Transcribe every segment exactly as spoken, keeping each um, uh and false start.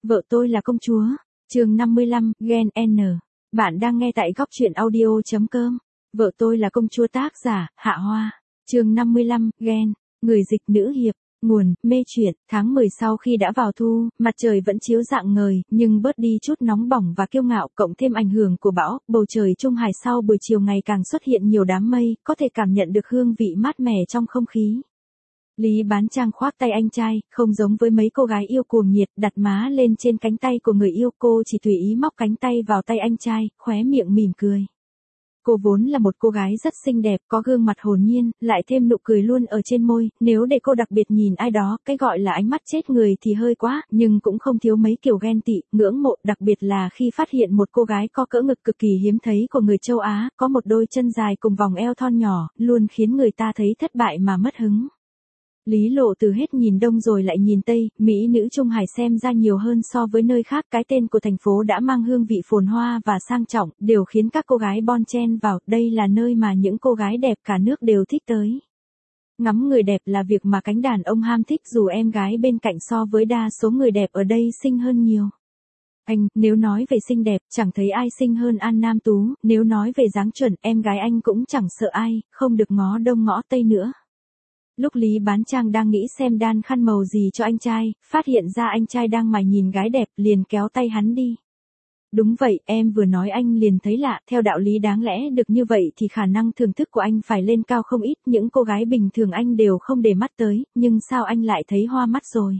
Vợ tôi là công chúa. Chương năm mươi lăm, Gen N. Bạn đang nghe tại góc truyện audio chấm com. Vợ tôi là công chúa, tác giả, Hạ Hoa. Chương năm mươi lăm, Gen. Người dịch nữ hiệp. Nguồn, mê truyện. Tháng mười sau khi đã vào thu, mặt trời vẫn chiếu rạng ngời, nhưng bớt đi chút nóng bỏng và kiêu ngạo, cộng thêm ảnh hưởng của bão, bầu trời Trung Hải sau buổi chiều ngày càng xuất hiện nhiều đám mây, có thể cảm nhận được hương vị mát mẻ trong không khí. Lý Bán Trang khoác tay anh trai, không giống với mấy cô gái yêu cuồng nhiệt, đặt má lên trên cánh tay của người yêu, cô chỉ tùy ý móc cánh tay vào tay anh trai, khóe miệng mỉm cười. Cô vốn là một cô gái rất xinh đẹp, có gương mặt hồn nhiên, lại thêm nụ cười luôn ở trên môi, nếu để cô đặc biệt nhìn ai đó, cái gọi là ánh mắt chết người thì hơi quá, nhưng cũng không thiếu mấy kiểu ghen tị, ngưỡng mộ, đặc biệt là khi phát hiện một cô gái có cỡ ngực cực kỳ hiếm thấy của người châu Á, có một đôi chân dài cùng vòng eo thon nhỏ, luôn khiến người ta thấy thất bại mà mất hứng. Lý Lộ Từ hết nhìn đông rồi lại nhìn tây, mỹ nữ Trung Hải xem ra nhiều hơn so với nơi khác, cái tên của thành phố đã mang hương vị phồn hoa và sang trọng, đều khiến các cô gái bon chen vào, đây là nơi mà những cô gái đẹp cả nước đều thích tới. Ngắm người đẹp là việc mà cánh đàn ông ham thích, dù em gái bên cạnh so với đa số người đẹp ở đây xinh hơn nhiều. Anh, nếu nói về xinh đẹp, chẳng thấy ai xinh hơn An Nam Tú, nếu nói về dáng chuẩn, em gái anh cũng chẳng sợ ai, không được ngó đông ngõ tây nữa. Lúc Lý Bán Trang đang nghĩ xem đan khăn màu gì cho anh trai, phát hiện ra anh trai đang mải nhìn gái đẹp, liền kéo tay hắn đi. Đúng vậy, em vừa nói anh liền thấy lạ, theo đạo lý đáng lẽ được như vậy thì khả năng thưởng thức của anh phải lên cao không ít, những cô gái bình thường anh đều không để mắt tới, nhưng sao anh lại thấy hoa mắt rồi?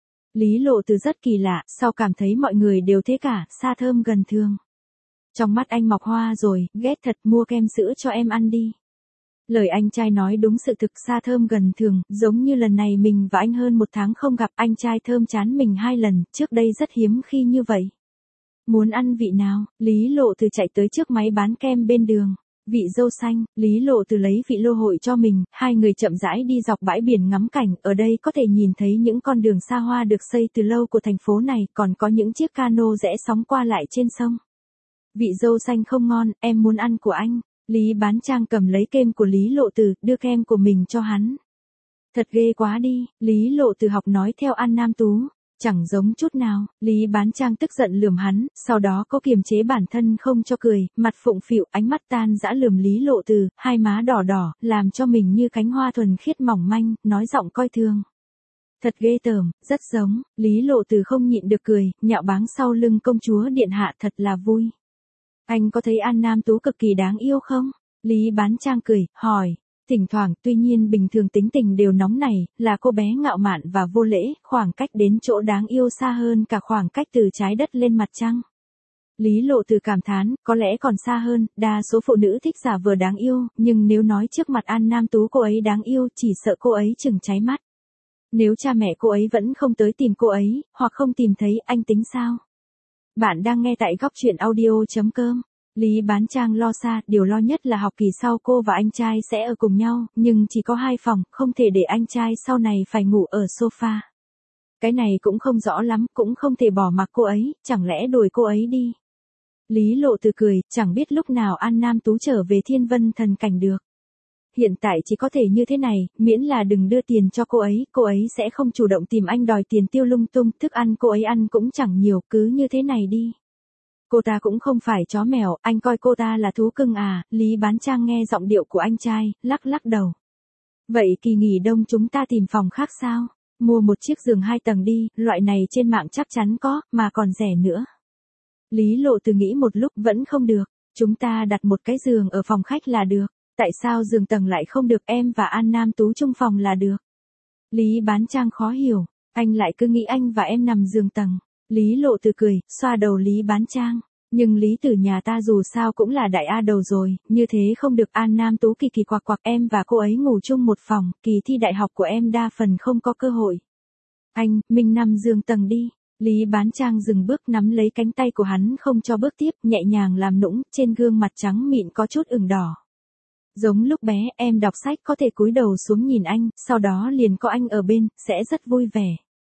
Lý Lộ Từ rất kỳ lạ, sao cảm thấy mọi người đều thế cả, xa thơm gần thường. Trong mắt anh mọc hoa rồi, ghét thật, mua kem sữa cho em ăn đi. Lời anh trai nói đúng sự thực, xa thơm gần thường, giống như lần này mình và anh hơn một tháng không gặp, anh trai thơm chán mình hai lần, trước đây rất hiếm khi như vậy. Muốn ăn vị nào? Lý Lộ Từ chạy tới trước máy bán kem bên đường. Vị dâu xanh. Lý Lộ Từ lấy vị lô hội cho mình, hai người chậm rãi đi dọc bãi biển ngắm cảnh, ở đây có thể nhìn thấy những con đường xa hoa được xây từ lâu của thành phố này, còn có những chiếc cano rẽ sóng qua lại trên sông. Vị dâu xanh không ngon, em muốn ăn của anh. Lý Bán Trang cầm lấy kem của Lý Lộ Từ, đưa kem của mình cho hắn. Thật ghê quá đi, Lý Lộ Từ học nói theo An Nam Tú, chẳng giống chút nào. Lý Bán Trang tức giận lườm hắn, sau đó có kiềm chế bản thân không cho cười, mặt phụng phịu, ánh mắt tan dã lườm Lý Lộ Từ, hai má đỏ đỏ, làm cho mình như cánh hoa thuần khiết mỏng manh, nói giọng coi thường. Thật ghê tởm, rất giống. Lý Lộ Từ không nhịn được cười, nhạo báng sau lưng công chúa điện hạ, thật là vui. Anh có thấy An Nam Tú cực kỳ đáng yêu không? Lý Bán Trang cười, hỏi. Thỉnh thoảng, tuy nhiên bình thường tính tình đều nóng này, là cô bé ngạo mạn và vô lễ, khoảng cách đến chỗ đáng yêu xa hơn cả khoảng cách từ trái đất lên mặt trăng. Lý Lộ Từ cảm thán, có lẽ còn xa hơn, đa số phụ nữ thích giả vờ đáng yêu, nhưng nếu nói trước mặt An Nam Tú cô ấy đáng yêu, chỉ sợ cô ấy chừng cháy mắt. Nếu cha mẹ cô ấy vẫn không tới tìm cô ấy, hoặc không tìm thấy, anh tính sao? Bạn đang nghe tại góc truyện audio chấm com. Lý Bán Trang lo xa, điều lo nhất là học kỳ sau cô và anh trai sẽ ở cùng nhau, nhưng chỉ có hai phòng, không thể để anh trai sau này phải ngủ ở sofa. Cái này cũng không rõ lắm, cũng không thể bỏ mặc cô ấy, chẳng lẽ đuổi cô ấy đi. Lý Lộ Từ cười, chẳng biết lúc nào An Nam Tú trở về Thiên Vân Thần Cảnh được. Hiện tại chỉ có thể như thế này, miễn là đừng đưa tiền cho cô ấy, cô ấy sẽ không chủ động tìm anh đòi tiền tiêu lung tung, thức ăn cô ấy ăn cũng chẳng nhiều, cứ như thế này đi. Cô ta cũng không phải chó mèo, anh coi cô ta là thú cưng à? Lý Bán Trang nghe giọng điệu của anh trai, lắc lắc đầu. Vậy kỳ nghỉ đông chúng ta tìm phòng khác sao? Mua một chiếc giường hai tầng đi, loại này trên mạng chắc chắn có, mà còn rẻ nữa. Lý Lộ Từ nghĩ một lúc vẫn không được, chúng ta đặt một cái giường ở phòng khách là được. Tại sao giường tầng lại không được, em và An Nam Tú chung phòng là được? Lý Bán Trang khó hiểu, anh lại cứ nghĩ anh và em nằm giường tầng. Lý Lộ Từ cười, xoa đầu Lý Bán Trang. Nhưng Lý Tử nhà ta dù sao cũng là đại A đầu rồi, như thế không được. An Nam Tú kỳ kỳ quặc quặc, em và cô ấy ngủ chung một phòng, kỳ thi đại học của em đa phần không có cơ hội. Anh, mình nằm giường tầng đi. Lý Bán Trang dừng bước nắm lấy cánh tay của hắn không cho bước tiếp, nhẹ nhàng làm nũng, trên gương mặt trắng mịn có chút ửng đỏ. Giống lúc bé em đọc sách có thể cúi đầu xuống nhìn anh, sau đó liền có anh ở bên, sẽ rất vui vẻ.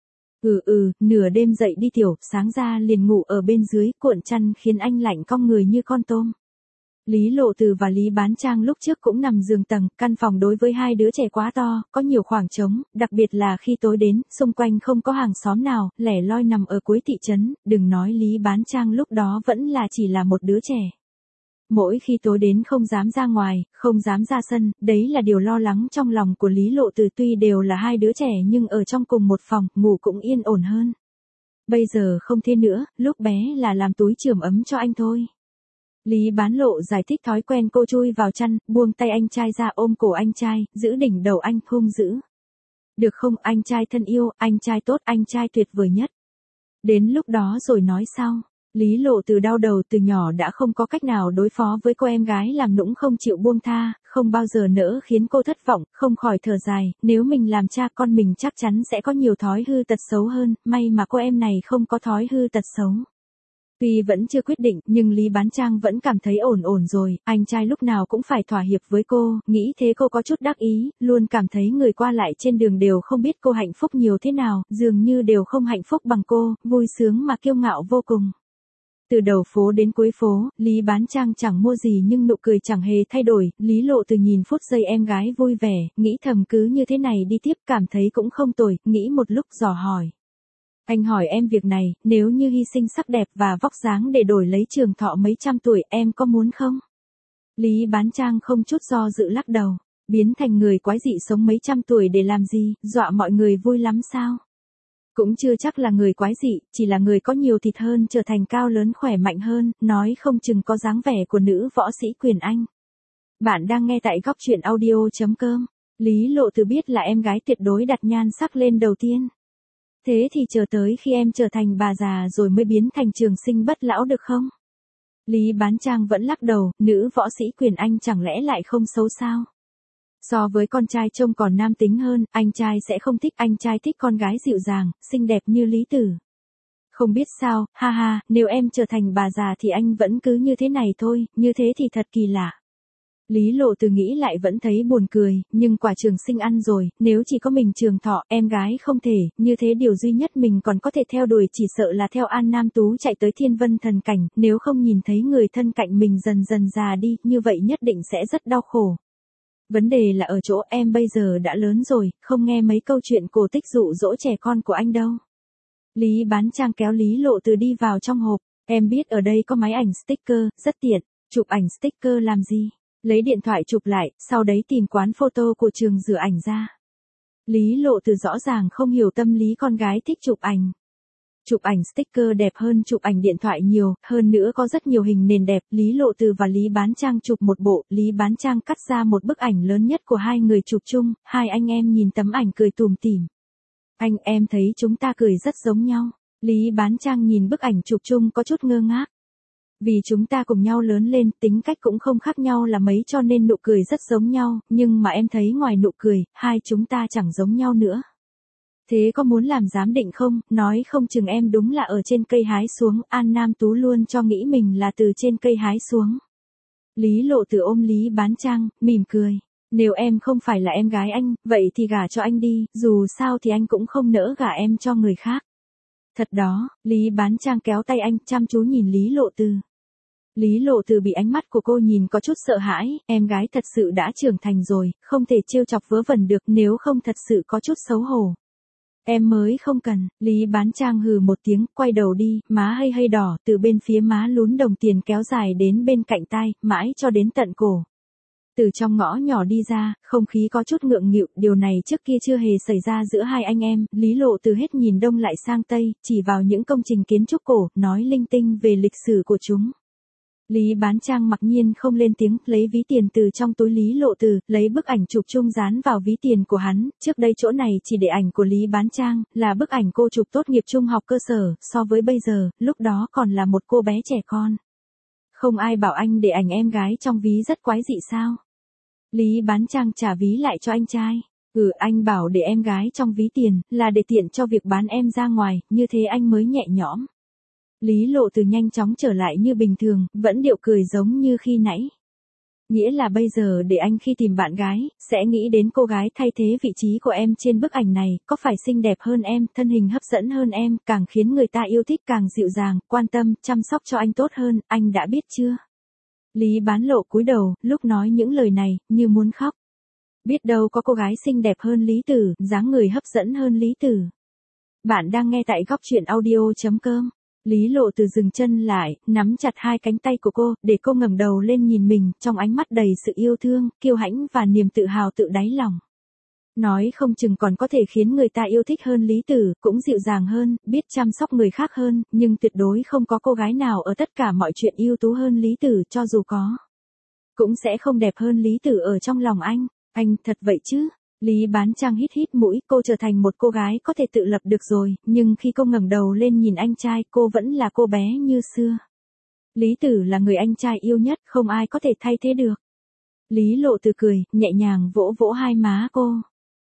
Ừ ừ, nửa đêm dậy đi tiểu, sáng ra liền ngủ ở bên dưới, cuộn chăn khiến anh lạnh cong người như con tôm. Lý Lộ Từ và Lý Bán Trang lúc trước cũng nằm giường tầng, căn phòng đối với hai đứa trẻ quá to, có nhiều khoảng trống, đặc biệt là khi tối đến, xung quanh không có hàng xóm nào, lẻ loi nằm ở cuối thị trấn, đừng nói Lý Bán Trang lúc đó vẫn là chỉ là một đứa trẻ. Mỗi khi tối đến không dám ra ngoài, không dám ra sân, đấy là điều lo lắng trong lòng của Lý Lộ Từ, tuy đều là hai đứa trẻ nhưng ở trong cùng một phòng, ngủ cũng yên ổn hơn. Bây giờ không thế nữa, lúc bé là làm túi chườm ấm cho anh thôi. Lý Bán Lộ giải thích thói quen cô chui vào chăn, buông tay anh trai ra ôm cổ anh trai, giữ đỉnh đầu anh, hung dữ. Được không anh trai thân yêu, anh trai tốt, anh trai tuyệt vời nhất. Đến lúc đó rồi nói sau. Lý Lộ Từ đau đầu từ nhỏ đã không có cách nào đối phó với cô em gái làm nũng không chịu buông tha, không bao giờ nỡ khiến cô thất vọng, không khỏi thở dài, nếu mình làm cha con mình chắc chắn sẽ có nhiều thói hư tật xấu hơn, may mà cô em này không có thói hư tật xấu. Tuy vẫn chưa quyết định, nhưng Lý Bán Trang vẫn cảm thấy ổn ổn rồi, anh trai lúc nào cũng phải thỏa hiệp với cô, nghĩ thế cô có chút đắc ý, luôn cảm thấy người qua lại trên đường đều không biết cô hạnh phúc nhiều thế nào, dường như đều không hạnh phúc bằng cô, vui sướng mà kiêu ngạo vô cùng. Từ đầu phố đến cuối phố, Lý Bán Trang chẳng mua gì nhưng nụ cười chẳng hề thay đổi, Lý Lộ Từ nhìn phút giây em gái vui vẻ, nghĩ thầm cứ như thế này đi tiếp cảm thấy cũng không tồi, nghĩ một lúc dò hỏi. Anh hỏi em việc này, nếu như hy sinh sắc đẹp và vóc dáng để đổi lấy trường thọ mấy trăm tuổi, em có muốn không? Lý Bán Trang không chút do dự lắc đầu, biến thành người quái dị sống mấy trăm tuổi để làm gì, dọa mọi người vui lắm sao? Cũng chưa chắc là người quái dị, chỉ là người có nhiều thịt hơn trở thành cao lớn khỏe mạnh hơn, nói không chừng có dáng vẻ của nữ võ sĩ Quyền Anh. Bạn đang nghe tại góc truyện audio.com. Lý Lộ Từ biết là em gái tuyệt đối đặt nhan sắc lên đầu tiên. Thế thì chờ tới khi em trở thành bà già rồi mới biến thành trường sinh bất lão được không? Lý Bán Trang vẫn lắc đầu, nữ võ sĩ Quyền Anh chẳng lẽ lại không xấu sao? So với con trai trông còn nam tính hơn, anh trai sẽ không thích, anh trai thích con gái dịu dàng, xinh đẹp như Lý Tử. Không biết sao, ha ha, nếu em trở thành bà già thì anh vẫn cứ như thế này thôi, như thế thì thật kỳ lạ. Lý Lộ Từ nghĩ lại vẫn thấy buồn cười, nhưng quả trường sinh ăn rồi, nếu chỉ có mình trường thọ, em gái không thể, như thế điều duy nhất mình còn có thể theo đuổi chỉ sợ là theo An Nam Tú chạy tới thiên vân thần cảnh, nếu không nhìn thấy người thân cạnh mình dần dần già đi, như vậy nhất định sẽ rất đau khổ. Vấn đề là ở chỗ em bây giờ đã lớn rồi, không nghe mấy câu chuyện cổ tích dụ dỗ trẻ con của anh đâu. Lý Bán Trang kéo Lý Lộ Từ đi vào trong hộp, em biết ở đây có máy ảnh sticker, rất tiện, chụp ảnh sticker làm gì? Lấy điện thoại chụp lại, sau đấy tìm quán photo của trường rửa ảnh ra. Lý Lộ Từ rõ ràng không hiểu tâm lý con gái thích chụp ảnh. Chụp ảnh sticker đẹp hơn chụp ảnh điện thoại nhiều, hơn nữa có rất nhiều hình nền đẹp, Lý Lộ Từ và Lý Bán Trang chụp một bộ, Lý Bán Trang cắt ra một bức ảnh lớn nhất của hai người chụp chung, hai anh em nhìn tấm ảnh cười tủm tỉm. Anh em thấy chúng ta cười rất giống nhau. Lý Bán Trang nhìn bức ảnh chụp chung có chút ngơ ngác. Vì chúng ta cùng nhau lớn lên, tính cách cũng không khác nhau là mấy cho nên nụ cười rất giống nhau, nhưng mà em thấy ngoài nụ cười, hai chúng ta chẳng giống nhau nữa. Thế có muốn làm giám định không, nói không chừng em đúng là ở trên cây hái xuống, An Nam Tú luôn cho nghĩ mình là từ trên cây hái xuống. Lý Lộ Từ ôm Lý Bán Trang, mỉm cười. Nếu em không phải là em gái anh, vậy thì gả cho anh đi, dù sao thì anh cũng không nỡ gả em cho người khác. Thật đó, Lý Bán Trang kéo tay anh, chăm chú nhìn Lý Lộ Từ. Lý Lộ Từ bị ánh mắt của cô nhìn có chút sợ hãi, em gái thật sự đã trưởng thành rồi, không thể trêu chọc vớ vẩn được, nếu không thật sự có chút xấu hổ. Em mới không cần, Lý Bán Trang hừ một tiếng, quay đầu đi, má hay hay đỏ, từ bên phía má lún đồng tiền kéo dài đến bên cạnh tai, mãi cho đến tận cổ. Từ trong ngõ nhỏ đi ra, không khí có chút ngượng nghịu, điều này trước kia chưa hề xảy ra giữa hai anh em, Lý Lộ Từ hết nhìn đông lại sang tây, chỉ vào những công trình kiến trúc cổ, nói linh tinh về lịch sử của chúng. Lý Bán Trang mặc nhiên không lên tiếng, lấy ví tiền từ trong túi Lý Lộ Từ, lấy bức ảnh chụp chung dán vào ví tiền của hắn, trước đây chỗ này chỉ để ảnh của Lý Bán Trang, là bức ảnh cô chụp tốt nghiệp trung học cơ sở, so với bây giờ, lúc đó còn là một cô bé trẻ con. Không ai bảo anh để ảnh em gái trong ví rất quái dị sao? Lý Bán Trang trả ví lại cho anh trai. Ừ, anh bảo để em gái trong ví tiền, là để tiện cho việc bán em ra ngoài, như thế anh mới nhẹ nhõm. Lý Lộ Từ nhanh chóng trở lại như bình thường, vẫn điệu cười giống như khi nãy. Nghĩa là bây giờ để anh khi tìm bạn gái, sẽ nghĩ đến cô gái thay thế vị trí của em trên bức ảnh này, có phải xinh đẹp hơn em, thân hình hấp dẫn hơn em, càng khiến người ta yêu thích, càng dịu dàng, quan tâm, chăm sóc cho anh tốt hơn, anh đã biết chưa? Lý Bán Lộ cúi đầu, lúc nói những lời này, như muốn khóc. Biết đâu có cô gái xinh đẹp hơn Lý Tử, dáng người hấp dẫn hơn Lý Tử. Bạn đang nghe tại góc truyện audio.com. Lý Lộ Từ dừng chân lại, nắm chặt hai cánh tay của cô, để cô ngẩng đầu lên nhìn mình, trong ánh mắt đầy sự yêu thương, kiêu hãnh và niềm tự hào tự đáy lòng. Nói không chừng còn có thể khiến người ta yêu thích hơn Lý Tử, cũng dịu dàng hơn, biết chăm sóc người khác hơn, nhưng tuyệt đối không có cô gái nào ở tất cả mọi chuyện ưu tú hơn Lý Tử, cho dù có. Cũng sẽ không đẹp hơn Lý Tử ở trong lòng anh. Anh thật vậy chứ? Lý Bán Trang hít hít mũi, cô trở thành một cô gái có thể tự lập được rồi, nhưng khi cô ngẩng đầu lên nhìn anh trai, cô vẫn là cô bé như xưa. Lý Tử là người anh trai yêu nhất, không ai có thể thay thế được. Lý Lộ Từ cười, nhẹ nhàng vỗ vỗ hai má cô.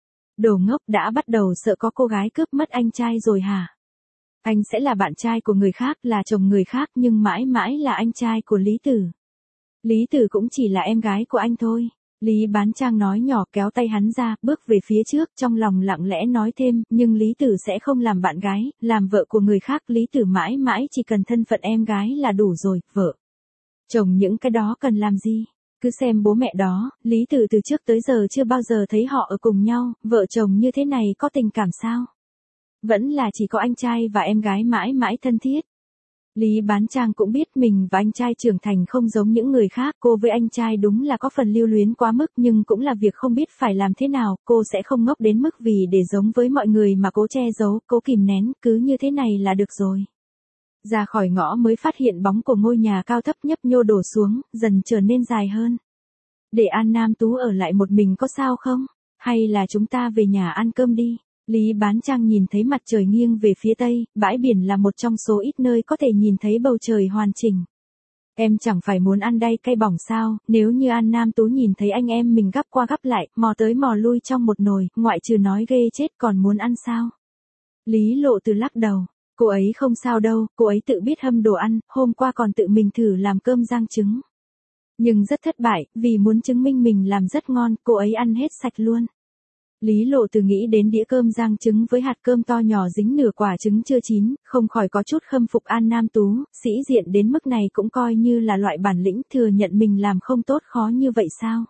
Đồ ngốc, đã bắt đầu sợ có cô gái cướp mất anh trai rồi hả? Anh sẽ là bạn trai của người khác, là chồng người khác, nhưng mãi mãi là anh trai của Lý Tử. Lý Tử cũng chỉ là em gái của anh thôi. Lý Bán Trang nói nhỏ, kéo tay hắn ra, bước về phía trước, trong lòng lặng lẽ nói thêm, nhưng Lý Tử sẽ không làm bạn gái, làm vợ của người khác. Lý Tử mãi mãi chỉ cần thân phận em gái là đủ rồi, vợ. Chồng những cái đó cần làm gì? Cứ xem bố mẹ đó, Lý Tử từ trước tới giờ chưa bao giờ thấy họ ở cùng nhau, vợ chồng như thế này có tình cảm sao? Vẫn là chỉ có anh trai và em gái mãi mãi thân thiết. Lý Bán Trang cũng biết mình và anh trai trưởng thành không giống những người khác, cô với anh trai đúng là có phần lưu luyến quá mức, nhưng cũng là việc không biết phải làm thế nào, cô sẽ không ngốc đến mức vì để giống với mọi người mà cố che giấu, cố kìm nén, cứ như thế này là được rồi. Ra khỏi ngõ mới phát hiện bóng của ngôi nhà cao thấp nhấp nhô đổ xuống, dần trở nên dài hơn. Để An Nam Tú ở lại một mình có sao không? Hay là chúng ta về nhà ăn cơm đi? Lý Bán Trang nhìn thấy mặt trời nghiêng về phía tây, bãi biển là một trong số ít nơi có thể nhìn thấy bầu trời hoàn chỉnh. Em chẳng phải muốn ăn đay cay bỏng sao? Nếu như An Nam Tú nhìn thấy anh em mình gắp qua gắp lại, mò tới mò lui trong một nồi, ngoại trừ nói ghê chết còn muốn ăn sao? Lý Lộ Từ lắc đầu. Cô ấy không sao đâu, cô ấy tự biết hâm đồ ăn, hôm qua còn tự mình thử làm cơm rang trứng. Nhưng rất thất bại, vì muốn chứng minh mình làm rất ngon, cô ấy ăn hết sạch luôn. Lý Lộ Từ nghĩ đến đĩa cơm rang trứng với hạt cơm to nhỏ dính nửa quả trứng chưa chín, không khỏi có chút khâm phục An Nam Tú, sĩ diện đến mức này cũng coi như là loại bản lĩnh, thừa nhận mình làm không tốt khó như vậy sao?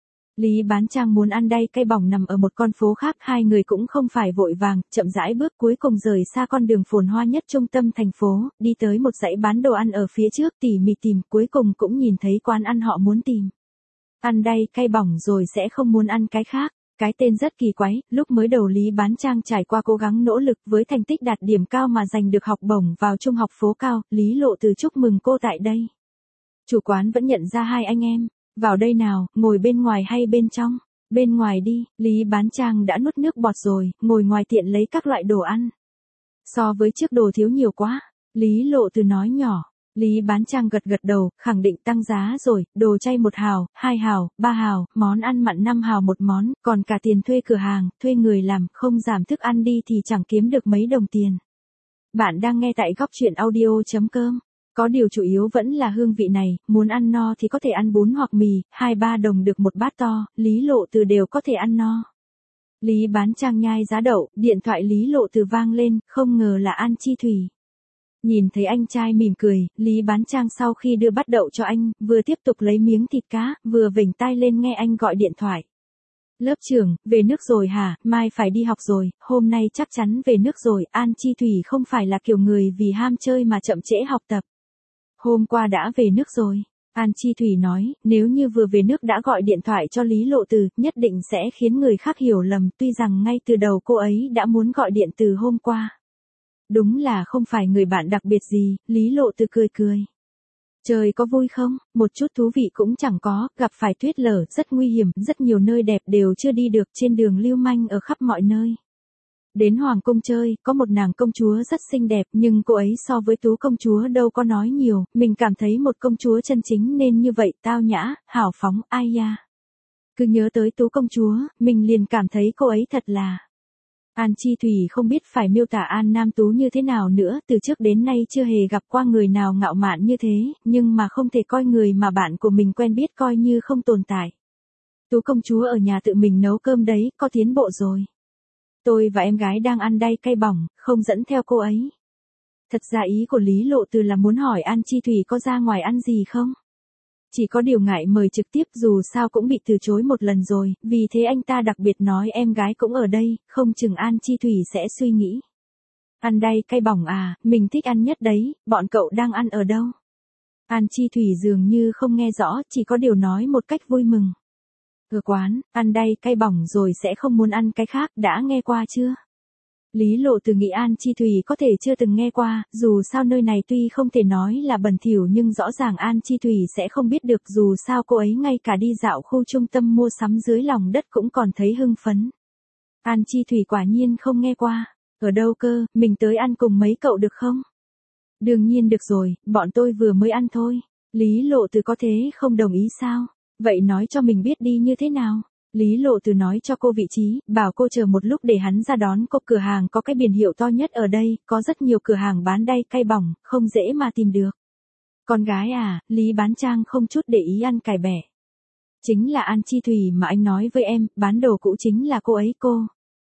Lý Bán Trang muốn ăn đay cay bỏng nằm ở một con phố khác, hai người cũng không phải vội vàng, chậm rãi bước cuối cùng rời xa con đường phồn hoa nhất trung tâm thành phố, đi tới một dãy bán đồ ăn ở phía trước, tỉ mỉ tìm, cuối cùng cũng nhìn thấy quán ăn họ muốn tìm. Ăn đay cay bỏng rồi sẽ không muốn ăn cái khác. Cái tên rất kỳ quái, lúc mới đầu Lý Bán Trang trải qua cố gắng nỗ lực với thành tích đạt điểm cao mà giành được học bổng vào trung học phố cao, Lý Lộ Từ chúc mừng cô tại đây. Chủ quán vẫn nhận ra hai anh em. Vào đây nào, ngồi bên ngoài hay bên trong? Bên ngoài đi, Lý Bán Trang đã nuốt nước bọt rồi, ngồi ngoài tiện lấy các loại đồ ăn. So với trước đồ thiếu nhiều quá, Lý Lộ Từ nói nhỏ. Lý Bán Trang gật gật đầu, khẳng định tăng giá rồi, đồ chay một hào, hai hào, ba hào, món ăn mặn năm hào một món, còn cả tiền thuê cửa hàng, thuê người làm, không giảm thức ăn đi thì chẳng kiếm được mấy đồng tiền. Bạn đang nghe tại góc truyện audio.com. Có điều chủ yếu vẫn là hương vị này, muốn ăn no thì có thể ăn bún hoặc mì, hai ba đồng được một bát to, Lý Lộ Từ đều có thể ăn no. Lý Bán Trang nhai giá đậu, điện thoại Lý Lộ Từ vang lên, không ngờ là An Chi Thủy. Nhìn thấy anh trai mỉm cười, Lý Bán Trang sau khi đưa bát đậu cho anh, vừa tiếp tục lấy miếng thịt cá, vừa vểnh tai lên nghe anh gọi điện thoại. Lớp trưởng, về nước rồi hả, mai phải đi học rồi, hôm nay chắc chắn về nước rồi, An Chi Thủy không phải là kiểu người vì ham chơi mà chậm trễ học tập. Hôm qua đã về nước rồi. An Chi Thủy nói, nếu như vừa về nước đã gọi điện thoại cho Lý Lộ Từ, nhất định sẽ khiến người khác hiểu lầm, tuy rằng ngay từ đầu cô ấy đã muốn gọi điện từ hôm qua. Đúng là không phải người bạn đặc biệt gì, Lý Lộ Từ cười cười. Trời có vui không? Một chút thú vị cũng chẳng có, gặp phải tuyết lở, rất nguy hiểm, rất nhiều nơi đẹp đều chưa đi được, trên đường lưu manh ở khắp mọi nơi. Đến Hoàng Cung chơi, có một nàng công chúa rất xinh đẹp, nhưng cô ấy so với Tú công chúa đâu có nói nhiều, mình cảm thấy một công chúa chân chính nên như vậy, tao nhã, hào phóng, ai ya. Cứ nhớ tới Tú công chúa, mình liền cảm thấy cô ấy thật là... An Chi Thủy không biết phải miêu tả An Nam Tú như thế nào nữa, từ trước đến nay chưa hề gặp qua người nào ngạo mạn như thế, nhưng mà không thể coi người mà bạn của mình quen biết coi như không tồn tại. Tú công chúa ở nhà tự mình nấu cơm đấy, có tiến bộ rồi. Tôi và em gái đang ăn đay cay bỏng, không dẫn theo cô ấy. Thật ra ý của Lý Lộ Từ là muốn hỏi An Chi Thủy có ra ngoài ăn gì không? Chỉ có điều ngại mời trực tiếp dù sao cũng bị từ chối một lần rồi, vì thế anh ta đặc biệt nói em gái cũng ở đây, không chừng An Chi Thủy sẽ suy nghĩ. Ăn đây cay bỏng à, mình thích ăn nhất đấy, bọn cậu đang ăn ở đâu? An Chi Thủy dường như không nghe rõ, chỉ có điều nói một cách vui mừng. Ở quán, ăn đây cay bỏng rồi sẽ không muốn ăn cái khác, đã nghe qua chưa? Lý Lộ Từ nghĩ An Chi Thủy có thể chưa từng nghe qua, dù sao nơi này tuy không thể nói là bẩn thỉu nhưng rõ ràng An Chi Thủy sẽ không biết được, dù sao cô ấy ngay cả đi dạo khu trung tâm mua sắm dưới lòng đất cũng còn thấy hưng phấn. An Chi Thủy quả nhiên không nghe qua. Ở đâu cơ, mình tới ăn cùng mấy cậu được không? Đương nhiên được rồi, bọn tôi vừa mới ăn thôi. Lý Lộ Từ có thế không đồng ý sao? Vậy nói cho mình biết đi như thế nào? Lý Lộ Từ nói cho cô vị trí, bảo cô chờ một lúc để hắn ra đón cô. Cửa hàng có cái biển hiệu to nhất ở đây, có rất nhiều cửa hàng bán đay cay bỏng, không dễ mà tìm được. Con gái à, Lý Bán Trang không chút để ý ăn cải bẻ. Chính là An Chi Thủy mà anh nói với em, bán đồ cũ chính là cô ấy cô.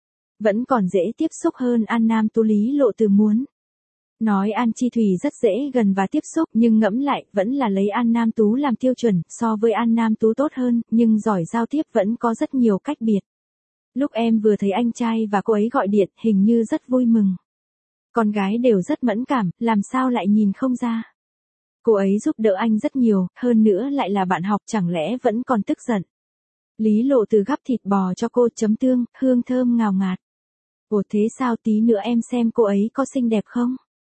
Vẫn còn dễ tiếp xúc hơn An Nam Tú. Lý Lộ Từ muốn nói An Chi Thủy rất dễ gần và tiếp xúc, nhưng ngẫm lại, vẫn là lấy An Nam Tú làm tiêu chuẩn, so với An Nam Tú tốt hơn, nhưng giỏi giao tiếp vẫn có rất nhiều cách biệt. Lúc em vừa thấy anh trai và cô ấy gọi điện, hình như rất vui mừng. Con gái đều rất mẫn cảm, làm sao lại nhìn không ra. Cô ấy giúp đỡ anh rất nhiều, hơn nữa lại là bạn học, chẳng lẽ vẫn còn tức giận. Lý Lộ Từ gắp thịt bò cho cô, chấm tương, hương thơm ngào ngạt. Ồ thế sao, tí nữa em xem cô ấy có xinh đẹp không?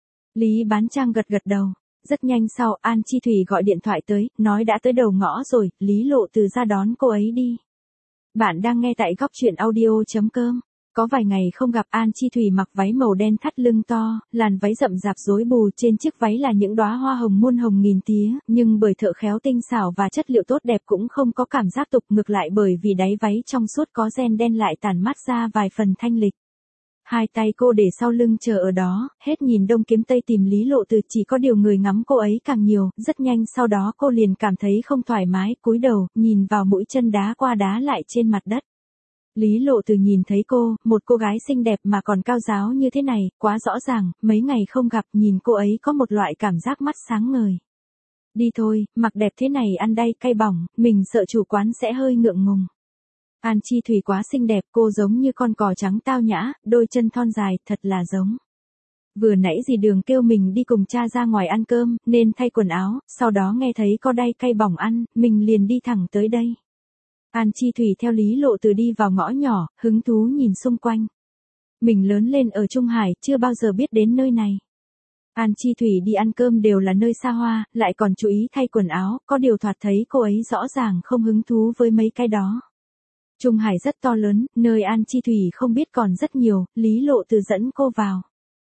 Lý Bán Trang gật gật đầu. Rất nhanh sau, An Chi Thủy gọi điện thoại tới, nói đã tới đầu ngõ rồi, Lý Lộ Từ ra đón cô ấy đi. Bạn đang nghe tại góc truyện audio.com. Có vài ngày không gặp, An Chi Thủy mặc váy màu đen thắt lưng to, làn váy rậm rạp rối bù, trên chiếc váy là những đóa hoa hồng muôn hồng nghìn tía, nhưng bởi thợ khéo tinh xảo và chất liệu tốt đẹp cũng không có cảm giác tục, ngược lại bởi vì đáy váy trong suốt có ren đen lại tản mát ra vài phần thanh lịch. Hai tay cô để sau lưng chờ ở đó, hết nhìn đông kiếm tây tìm Lý Lộ Từ, chỉ có điều người ngắm cô ấy càng nhiều, rất nhanh sau đó cô liền cảm thấy không thoải mái, cúi đầu, nhìn vào mũi chân đá qua đá lại trên mặt đất. Lý Lộ Từ nhìn thấy cô, một cô gái xinh đẹp mà còn cao ráo như thế này, quá rõ ràng, mấy ngày không gặp, nhìn cô ấy có một loại cảm giác mắt sáng ngời. Đi thôi, mặc đẹp thế này ăn đay cay bỏng, mình sợ chủ quán sẽ hơi ngượng ngùng. An Chi Thủy quá xinh đẹp, cô giống như con cò trắng tao nhã, đôi chân thon dài, thật là giống. Vừa nãy dì Đường kêu mình đi cùng cha ra ngoài ăn cơm, nên thay quần áo, sau đó nghe thấy có đay cay bỏng ăn, mình liền đi thẳng tới đây. An Chi Thủy theo Lý Lộ Từ đi vào ngõ nhỏ, hứng thú nhìn xung quanh. Mình lớn lên ở Trung Hải, chưa bao giờ biết đến nơi này. An Chi Thủy đi ăn cơm đều là nơi xa hoa, lại còn chú ý thay quần áo, có điều thoạt thấy cô ấy rõ ràng không hứng thú với mấy cái đó. Trung Hải rất to lớn, nơi An Chi Thủy không biết còn rất nhiều, Lý Lộ Từ dẫn cô vào.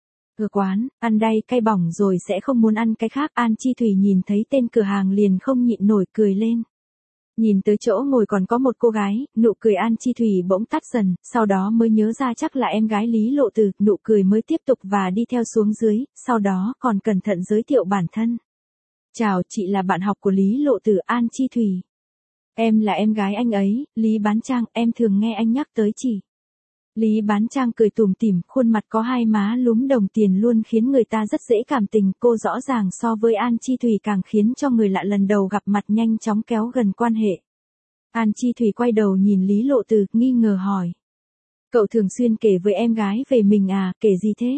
Ở quán, ăn đay cay bỏng rồi sẽ không muốn ăn cái khác, An Chi Thủy nhìn thấy tên cửa hàng liền không nhịn nổi cười lên. Nhìn tới chỗ ngồi còn có một cô gái, nụ cười An Chi Thủy bỗng tắt dần, sau đó mới nhớ ra chắc là em gái Lý Lộ Từ, nụ cười mới tiếp tục và đi theo xuống dưới, sau đó còn cẩn thận giới thiệu bản thân. Chào, chị là bạn học của Lý Lộ Từ, An Chi Thủy. Em là em gái anh ấy, Lý Bán Trang, em thường nghe anh nhắc tới chị. Lý Bán Trang cười tủm tỉm, khuôn mặt có hai má lúm đồng tiền luôn khiến người ta rất dễ cảm tình, cô rõ ràng so với An Chi Thủy càng khiến cho người lạ lần đầu gặp mặt nhanh chóng kéo gần quan hệ. An Chi Thủy quay đầu nhìn Lý Lộ Từ, nghi ngờ hỏi. Cậu thường xuyên kể với em gái về mình à, kể gì thế?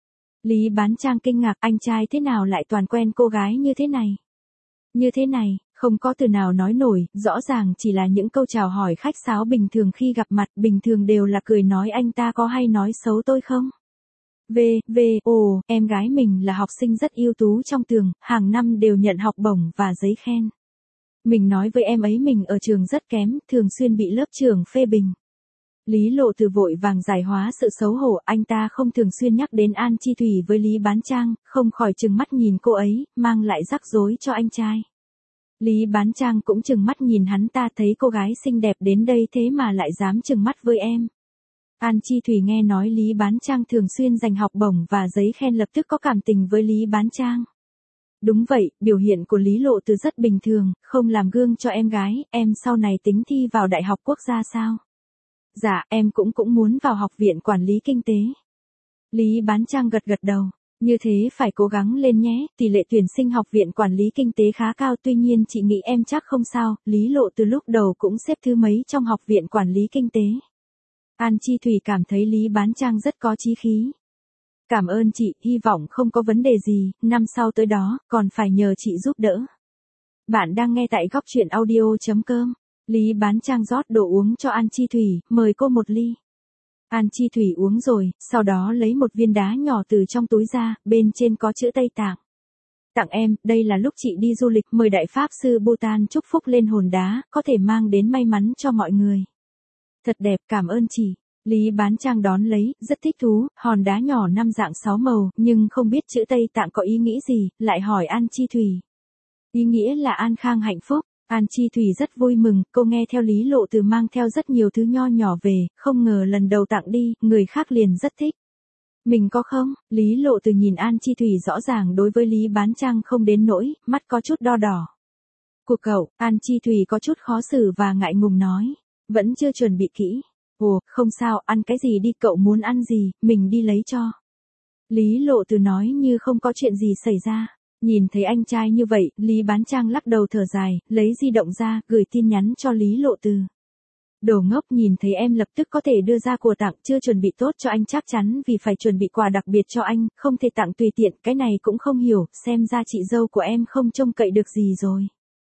Lý Bán Trang kinh ngạc, anh trai thế nào lại toàn quen cô gái như thế này? Như thế này, không có từ nào nói nổi, rõ ràng chỉ là những câu chào hỏi khách sáo bình thường khi gặp mặt, bình thường đều là cười nói anh ta có hay nói xấu tôi không? V, V, ồ, em gái mình là học sinh rất ưu tú trong trường, hàng năm đều nhận học bổng và giấy khen. Mình nói với em ấy mình ở trường rất kém, thường xuyên bị lớp trưởng phê bình. Lý Lộ Từ vội vàng giải hóa sự xấu hổ, anh ta không thường xuyên nhắc đến An Chi Thủy với Lý Bán Trang, không khỏi trừng mắt nhìn cô ấy, mang lại rắc rối cho anh trai. Lý Bán Trang cũng trừng mắt nhìn hắn ta, thấy cô gái xinh đẹp đến đây thế mà lại dám trừng mắt với em. An Chi Thủy nghe nói Lý Bán Trang thường xuyên giành học bổng và giấy khen lập tức có cảm tình với Lý Bán Trang. Đúng vậy, biểu hiện của Lý Lộ Từ rất bình thường, không làm gương cho em gái, em sau này tính thi vào Đại học Quốc gia sao? Dạ, em cũng cũng muốn vào học viện quản lý kinh tế. Lý Bán Trang gật gật đầu. Như thế phải cố gắng lên nhé, tỷ lệ tuyển sinh học viện quản lý kinh tế khá cao, tuy nhiên chị nghĩ em chắc không sao, Lý Lộ từ lúc đầu cũng xếp thứ mấy trong học viện quản lý kinh tế. An Chi Thủy cảm thấy Lý Bán Trang rất có chí khí. Cảm ơn chị, hy vọng không có vấn đề gì, năm sau tới đó, còn phải nhờ chị giúp đỡ. Bạn đang nghe tại góc chuyện audio.com. Lý Bán Trang rót đồ uống cho An Chi Thủy, mời cô một ly. An Chi Thủy uống rồi, sau đó lấy một viên đá nhỏ từ trong túi ra, bên trên có chữ Tây Tạng. Tặng em, đây là lúc chị đi du lịch, mời Đại Pháp Sư Bhutan chúc phúc lên hòn đá, có thể mang đến may mắn cho mọi người. Thật đẹp, cảm ơn chị. Lý Bán Trang đón lấy, rất thích thú, hòn đá nhỏ năm dạng sáu màu, nhưng không biết chữ Tây Tạng có ý nghĩ gì, lại hỏi An Chi Thủy. Ý nghĩa là an khang hạnh phúc. An Chi Thủy rất vui mừng, cô nghe theo Lý Lộ Từ mang theo rất nhiều thứ nho nhỏ về, không ngờ lần đầu tặng đi, người khác liền rất thích. Mình có không? Lý Lộ Từ nhìn An Chi Thủy rõ ràng đối với Lý Bán Trang không đến nỗi, mắt có chút đo đỏ. Của cậu, An Chi Thủy có chút khó xử và ngại ngùng nói. Vẫn chưa chuẩn bị kỹ. Ồ, không sao, ăn cái gì đi, cậu muốn ăn gì, mình đi lấy cho. Lý Lộ Từ nói như không có chuyện gì xảy ra. Nhìn thấy anh trai như vậy, Lý Bán Trang lắc đầu thở dài, lấy di động ra, gửi tin nhắn cho Lý Lộ Từ. Đồ ngốc, nhìn thấy em lập tức có thể đưa ra quà tặng, chưa chuẩn bị tốt cho anh chắc chắn vì phải chuẩn bị quà đặc biệt cho anh, không thể tặng tùy tiện, cái này cũng không hiểu, xem ra chị dâu của em không trông cậy được gì rồi.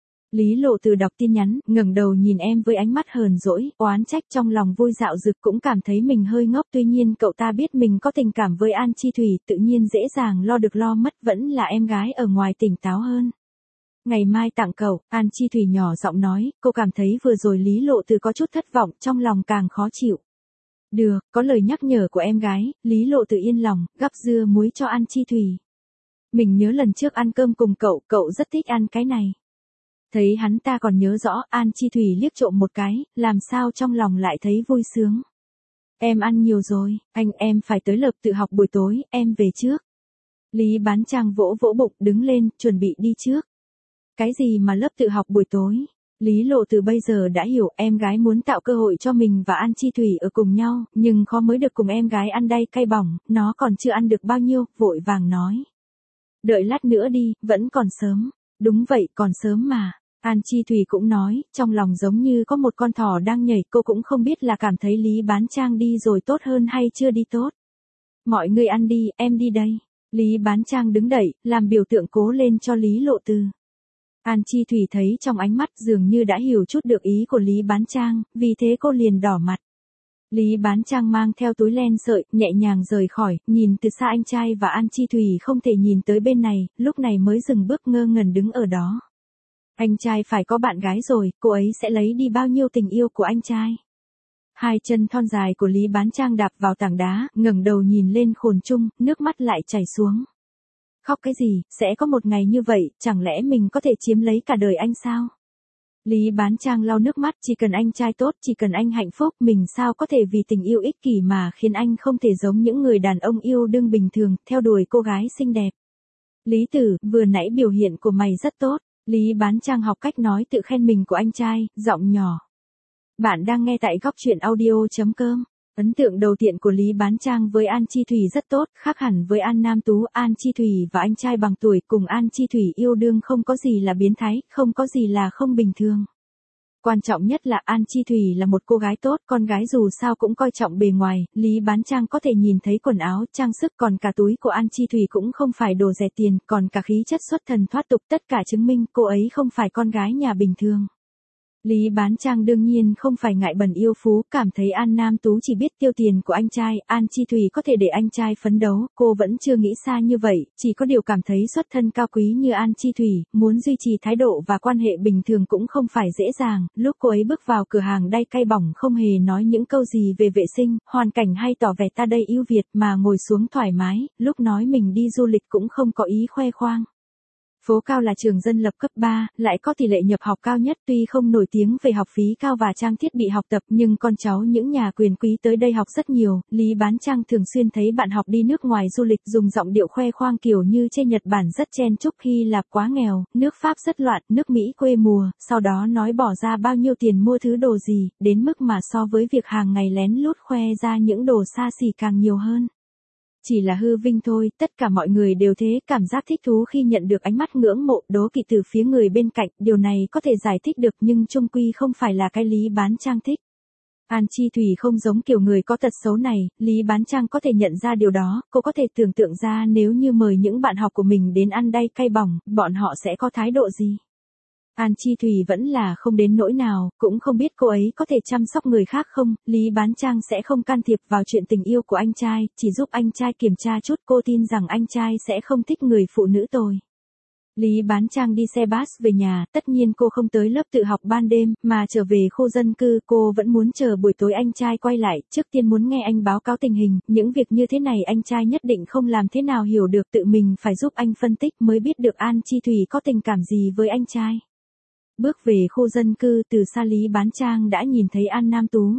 Lý Lộ Từ đọc tin nhắn, ngẩng đầu nhìn em với ánh mắt hờn dỗi, oán trách, trong lòng vui dạo dực, cũng cảm thấy mình hơi ngốc, tuy nhiên cậu ta biết mình có tình cảm với An Chi Thủy, tự nhiên dễ dàng lo được lo mất, vẫn là em gái ở ngoài tỉnh táo hơn. Ngày mai tặng cậu, An Chi Thủy nhỏ giọng nói, cô cảm thấy vừa rồi Lý Lộ Từ có chút thất vọng, trong lòng càng khó chịu. Được, có lời nhắc nhở của em gái, Lý Lộ Từ yên lòng, gắp dưa muối cho An Chi Thủy. Mình nhớ lần trước ăn cơm cùng cậu, cậu rất thích ăn cái này. Thấy hắn ta còn nhớ rõ, An Chi Thủy liếc trộm một cái, làm sao trong lòng lại thấy vui sướng. Em ăn nhiều rồi, anh em phải tới lớp tự học buổi tối, em về trước. Lý Bán Trang vỗ vỗ bụng, đứng lên, chuẩn bị đi trước. Cái gì mà lớp tự học buổi tối? Lý Lộ Từ bây giờ đã hiểu, em gái muốn tạo cơ hội cho mình và An Chi Thủy ở cùng nhau, nhưng khó mới được cùng em gái ăn đay cay bỏng, nó còn chưa ăn được bao nhiêu, vội vàng nói. Đợi lát nữa đi, vẫn còn sớm. Đúng vậy, còn sớm mà. An Chi Thủy cũng nói, trong lòng giống như có một con thỏ đang nhảy, cô cũng không biết là cảm thấy Lý Bán Trang đi rồi tốt hơn hay chưa đi tốt. Mọi người ăn đi, em đi đây. Lý Bán Trang đứng dậy, làm biểu tượng cố lên cho Lý Lộ Từ. An Chi Thủy thấy trong ánh mắt dường như đã hiểu chút được ý của Lý Bán Trang, vì thế cô liền đỏ mặt. Lý Bán Trang mang theo túi len sợi, nhẹ nhàng rời khỏi, nhìn từ xa anh trai và An Chi Thủy không thể nhìn tới bên này, lúc này mới dừng bước ngơ ngẩn đứng ở đó. Anh trai phải có bạn gái rồi, cô ấy sẽ lấy đi bao nhiêu tình yêu của anh trai. Hai chân thon dài của Lý Bán Trang đạp vào tảng đá, ngẩng đầu nhìn lên khồn chung, nước mắt lại chảy xuống. Khóc cái gì, sẽ có một ngày như vậy, chẳng lẽ mình có thể chiếm lấy cả đời anh sao? Lý Bán Trang lau nước mắt, chỉ cần anh trai tốt, chỉ cần anh hạnh phúc, mình sao có thể vì tình yêu ích kỷ mà khiến anh không thể giống những người đàn ông yêu đương bình thường, theo đuổi cô gái xinh đẹp. Lý Tử, vừa nãy biểu hiện của mày rất tốt. Lý Bán Trang học cách nói tự khen mình của anh trai, giọng nhỏ. Bạn đang nghe tại góc chuyện audio.com. Ấn tượng đầu tiên của Lý Bán Trang với An Chi Thủy rất tốt, khác hẳn với An Nam Tú, An Chi Thủy và anh trai bằng tuổi, cùng An Chi Thủy yêu đương không có gì là biến thái, không có gì là không bình thường. Quan trọng nhất là An Chi Thủy là một cô gái tốt, con gái dù sao cũng coi trọng bề ngoài, Lý Bán Trang có thể nhìn thấy quần áo, trang sức, còn cả túi của An Chi Thủy cũng không phải đồ rẻ tiền, còn cả khí chất xuất thần thoát tục, tất cả chứng minh cô ấy không phải con gái nhà bình thường. Lý Bán Trang đương nhiên không phải ngại bần yêu phú, cảm thấy An Nam Tú chỉ biết tiêu tiền của anh trai, An Chi Thủy có thể để anh trai phấn đấu, cô vẫn chưa nghĩ xa như vậy, chỉ có điều cảm thấy xuất thân cao quý như An Chi Thủy, muốn duy trì thái độ và quan hệ bình thường cũng không phải dễ dàng, lúc cô ấy bước vào cửa hàng đay cay bỏng không hề nói những câu gì về vệ sinh, hoàn cảnh hay tỏ vẻ ta đây ưu việt mà ngồi xuống thoải mái, lúc nói mình đi du lịch cũng không có ý khoe khoang. Phố Cao là trường dân lập cấp ba, lại có tỷ lệ nhập học cao nhất, tuy không nổi tiếng về học phí cao và trang thiết bị học tập nhưng con cháu những nhà quyền quý tới đây học rất nhiều. Lý Bán Trang thường xuyên thấy bạn học đi nước ngoài du lịch dùng giọng điệu khoe khoang kiểu như trên Nhật Bản rất chen chúc, Hy Lạp quá nghèo, nước Pháp rất loạn, nước Mỹ quê mùa, sau đó nói bỏ ra bao nhiêu tiền mua thứ đồ gì, đến mức mà so với việc hàng ngày lén lút khoe ra những đồ xa xỉ càng nhiều hơn. Chỉ là hư vinh thôi, tất cả mọi người đều thế, cảm giác thích thú khi nhận được ánh mắt ngưỡng mộ, đố kỵ từ phía người bên cạnh, điều này có thể giải thích được nhưng chung quy không phải là cái Lý Bán Trang thích. An Chi Thủy không giống kiểu người có tật xấu này, Lý Bán Trang có thể nhận ra điều đó, cô có thể tưởng tượng ra nếu như mời những bạn học của mình đến ăn đay cay bỏng, bọn họ sẽ có thái độ gì. An Chi Thủy vẫn là không đến nỗi nào, cũng không biết cô ấy có thể chăm sóc người khác không, Lý Bán Trang sẽ không can thiệp vào chuyện tình yêu của anh trai, chỉ giúp anh trai kiểm tra chút, cô tin rằng anh trai sẽ không thích người phụ nữ tồi. Lý Bán Trang đi xe bus về nhà, tất nhiên cô không tới lớp tự học ban đêm, mà trở về khu dân cư, cô vẫn muốn chờ buổi tối anh trai quay lại, trước tiên muốn nghe anh báo cáo tình hình, những việc như thế này anh trai nhất định không làm thế nào hiểu được, tự mình phải giúp anh phân tích mới biết được An Chi Thủy có tình cảm gì với anh trai. Bước về khu dân cư, từ xa Lý Bán Trang đã nhìn thấy An Nam Tú.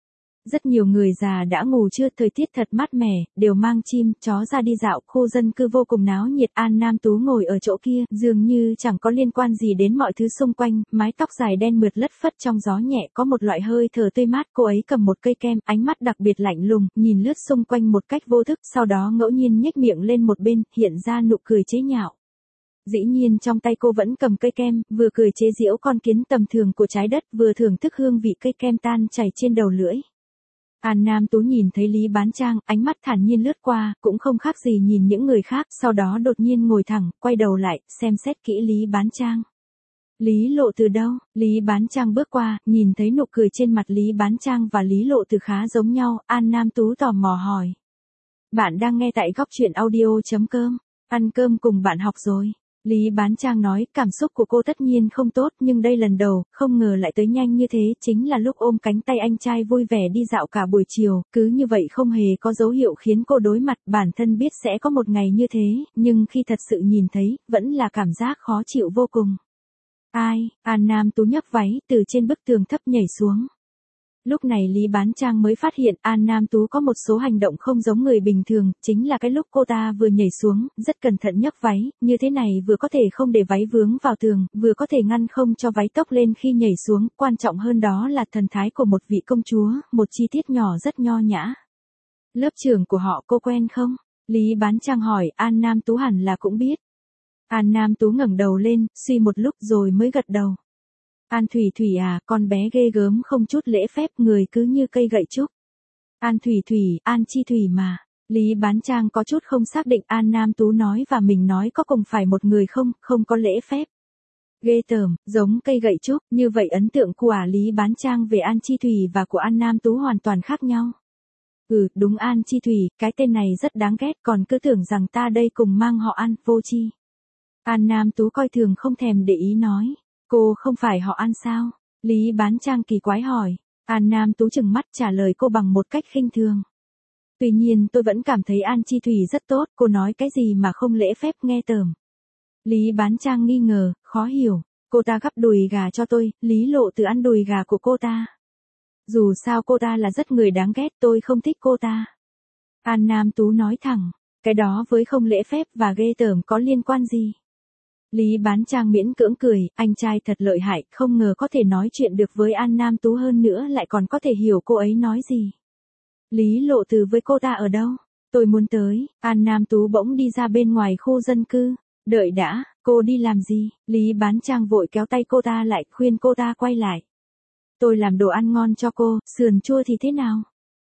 Rất nhiều người già đã ngủ trưa, thời tiết thật mát mẻ, đều mang chim, chó ra đi dạo, khu dân cư vô cùng náo nhiệt. An Nam Tú ngồi ở chỗ kia, dường như chẳng có liên quan gì đến mọi thứ xung quanh, mái tóc dài đen mượt lất phất trong gió nhẹ, có một loại hơi thở tươi mát. Cô ấy cầm một cây kem, ánh mắt đặc biệt lạnh lùng, nhìn lướt xung quanh một cách vô thức, sau đó ngẫu nhiên nhếch miệng lên một bên, hiện ra nụ cười chế nhạo. Dĩ nhiên trong tay cô vẫn cầm cây kem, vừa cười chế giễu con kiến tầm thường của trái đất, vừa thưởng thức hương vị cây kem tan chảy trên đầu lưỡi. An Nam Tú nhìn thấy Lý Bán Trang, ánh mắt thản nhiên lướt qua, cũng không khác gì nhìn những người khác, sau đó đột nhiên ngồi thẳng, quay đầu lại, xem xét kỹ Lý Bán Trang. Lý Lộ Từ đâu? Lý Bán Trang bước qua, nhìn thấy nụ cười trên mặt Lý Bán Trang và Lý Lộ Từ khá giống nhau, An Nam Tú tò mò hỏi. Bạn đang nghe tại góc truyện audio chấm com, ăn cơm cùng bạn học rồi. Lý Bán Trang nói, cảm xúc của cô tất nhiên không tốt, nhưng đây lần đầu, không ngờ lại tới nhanh như thế, chính là lúc ôm cánh tay anh trai vui vẻ đi dạo cả buổi chiều, cứ như vậy không hề có dấu hiệu khiến cô đối mặt, bản thân biết sẽ có một ngày như thế, nhưng khi thật sự nhìn thấy, vẫn là cảm giác khó chịu vô cùng. Ai? An Nam Tú nhấc váy, từ trên bức tường thấp nhảy xuống. Lúc này Lý Bán Trang mới phát hiện An Nam Tú có một số hành động không giống người bình thường, chính là cái lúc cô ta vừa nhảy xuống, rất cẩn thận nhấc váy, như thế này vừa có thể không để váy vướng vào tường, vừa có thể ngăn không cho váy tốc lên khi nhảy xuống, quan trọng hơn đó là thần thái của một vị công chúa, một chi tiết nhỏ rất nho nhã. Lớp trưởng của họ cô quen không? Lý Bán Trang hỏi, An Nam Tú hẳn là cũng biết. An Nam Tú ngẩng đầu lên, suy một lúc rồi mới gật đầu. An Thủy Thủy à, con bé ghê gớm không chút lễ phép, người cứ như cây gậy trúc. An Thủy Thủy, An Chi Thủy mà. Lý Bán Trang có chút không xác định An Nam Tú nói và mình nói có cùng phải một người không, không có lễ phép. Ghê tởm, giống cây gậy trúc, như vậy ấn tượng của Lý Bán Trang về An Chi Thủy và của An Nam Tú hoàn toàn khác nhau. Ừ, đúng An Chi Thủy, cái tên này rất đáng ghét, còn cứ tưởng rằng ta đây cùng mang họ An, vô chi. An Nam Tú coi thường không thèm để ý nói. Cô không phải họ An sao? Lý Bán Trang kỳ quái hỏi. An Nam Tú chừng mắt trả lời cô bằng một cách khinh thường. Tuy nhiên tôi vẫn cảm thấy An Chi Thủy rất tốt, cô nói cái gì mà không lễ phép nghe tởm. Lý Bán Trang nghi ngờ, khó hiểu. Cô ta gắp đùi gà cho tôi, Lý Lộ Từ ăn đùi gà của cô ta. Dù sao cô ta là rất người đáng ghét, tôi không thích cô ta. An Nam Tú nói thẳng, cái đó với không lễ phép và ghê tởm có liên quan gì? Lý Bán Trang miễn cưỡng cười, anh trai thật lợi hại, không ngờ có thể nói chuyện được với An Nam Tú hơn nữa lại còn có thể hiểu cô ấy nói gì. Lý Lộ Từ với cô ta ở đâu? Tôi muốn tới. An Nam Tú bỗng đi ra bên ngoài khu dân cư. Đợi đã, cô đi làm gì? Lý Bán Trang vội kéo tay cô ta lại, khuyên cô ta quay lại. Tôi làm đồ ăn ngon cho cô, sườn chua thì thế nào?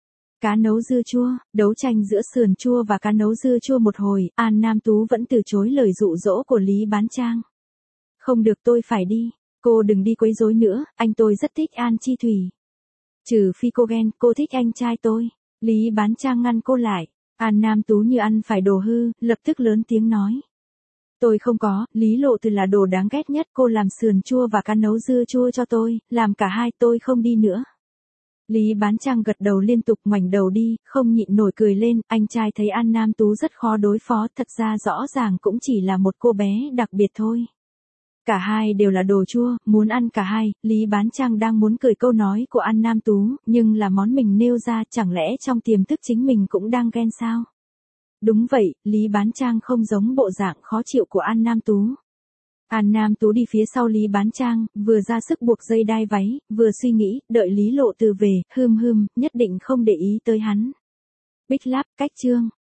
Cá nấu dưa chua, đấu tranh giữa sườn chua và cá nấu dưa chua một hồi, An Nam Tú vẫn từ chối lời dụ dỗ của Lý Bán Trang. Không được, tôi phải đi. Cô đừng đi quấy rối nữa, anh tôi rất thích An Chi Thủy. Trừ phi cô ghen, cô thích anh trai tôi. Lý Bán Trang ngăn cô lại. An Nam Tú như ăn phải đồ hư, lập tức lớn tiếng nói. Tôi không có, Lý Lộ Từ là đồ đáng ghét nhất, cô làm sườn chua và cá nấu dưa chua cho tôi, làm cả hai, tôi không đi nữa. Lý Bán Trang gật đầu liên tục, ngoảnh đầu đi, không nhịn nổi cười lên, anh trai thấy An Nam Tú rất khó đối phó, thật ra rõ ràng cũng chỉ là một cô bé đặc biệt thôi. Cả hai đều là đồ chua, muốn ăn cả hai, Lý Bán Trang đang muốn cười câu nói của An Nam Tú, nhưng là món mình nêu ra, chẳng lẽ trong tiềm thức chính mình cũng đang ghen sao? Đúng vậy, Lý Bán Trang không giống bộ dạng khó chịu của An Nam Tú. An Nam Tú đi phía sau Lý Bán Trang, vừa ra sức buộc dây đai váy, vừa suy nghĩ, đợi Lý Lộ Từ về, hưm hưm, nhất định không để ý tới hắn. Bích Láp, cách chương.